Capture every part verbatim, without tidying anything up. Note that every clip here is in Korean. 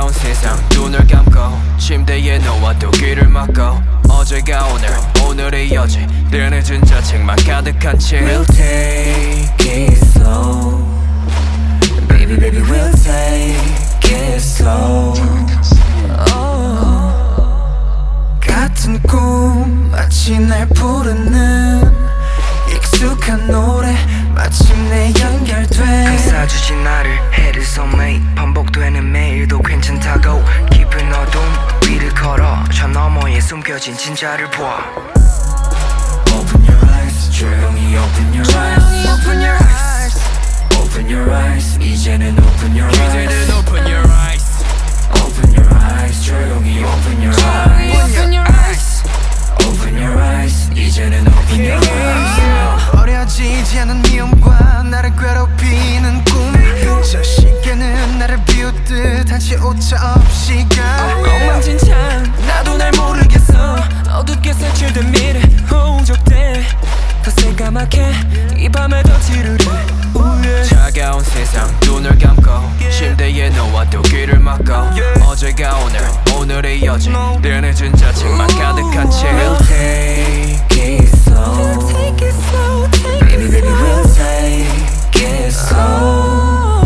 차가운 세상 눈을 감고 침대에 누워도 귀를 막고 어제가 오늘 오늘의 어제 늘 늦은 자책만 가득한 채 We'll take it slow Baby baby we'll take it slow oh. 같은 꿈 마치 날 부르는 익숙한 노래 마침내 연결돼 감싸주지 나를 해를 soulmate 반복되는 매일도 괜찮다고 깊은 어둠 위를 걸어 저 너머에 숨겨진 진짜를 봐 Open your eyes 조용히 open your eyes Open your eyes Open your eyes 이제는 open your eyes 이제는 open your eyes Open your eyes 조용히 open your eyes Open your eyes Open your eyes 이제는 open your eyes 버려지지 않은 미움과 나를 괴롭히는 꿈저 시계는 나를 비웃듯 한치 오차 없이 가 엉망진창 나도 날 모르겠어 어둡게 색칠된 미래 홍적돼 더 새까맣게 이 밤에 더 지루해 우예. 차가운 세상 눈을 감고 침대에 누워도 귀를 막고 어제가 오늘 오늘의 어제 늘 늦은 자책만 가득한 채 We'll take it slow Baby baby we'll take it slow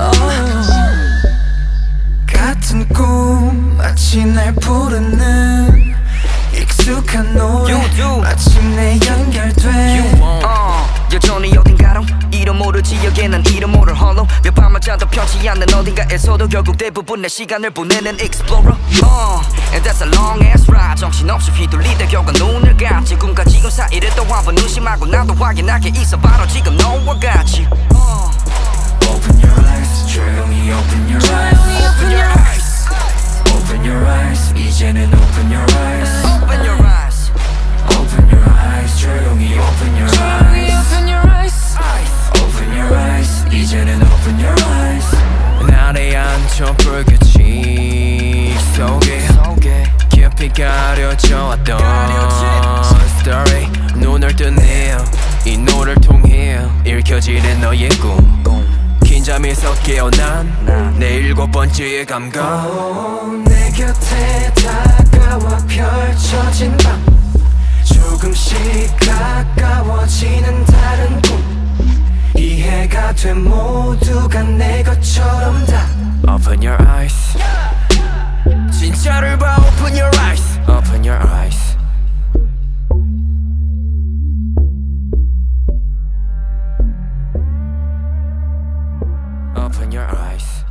같은 꿈 마치 날 부르는 익숙한 노래 마침내 연결돼 어, 여전히 어딘가로 이름 모르지 여기에 난 이름 모를 홀로 몇 밤을 자도 펴지 않는 어딘가에서도 결국 대부분 내 시간을 보내는 explorer uh, And that's a long ass ride 정신없이 휘둘리다 결국 눈을 감지 꿈과 지금 사이를 또 한번 의심하고 나도 확인하게 있어 바로 지금 너와 같이 uh. Open your eyes 조용히 open your eyes Open your eyes Open your eyes 이제는 open your eyes Open your eyes Open your eyes 조용히 open your eyes Open your eyes Open your eyes 이제는 open your eyes 날에 앉혀 불빛이 속에 깊이 가려져 왔던 story 눈을 뜨네요 이 노래를 통해 읽혀지는 너의 꿈 긴 잠에서 깨어난 내 일곱 번째의 감각 oh, 내 곁에 다가와 펼쳐진 밤 조금씩 가까워지는 다른 꿈 이해가 돼 모두가 내 것처럼 다 Open your eyes 진짜를 봐 Open your eyes Open your eyes Open your eyes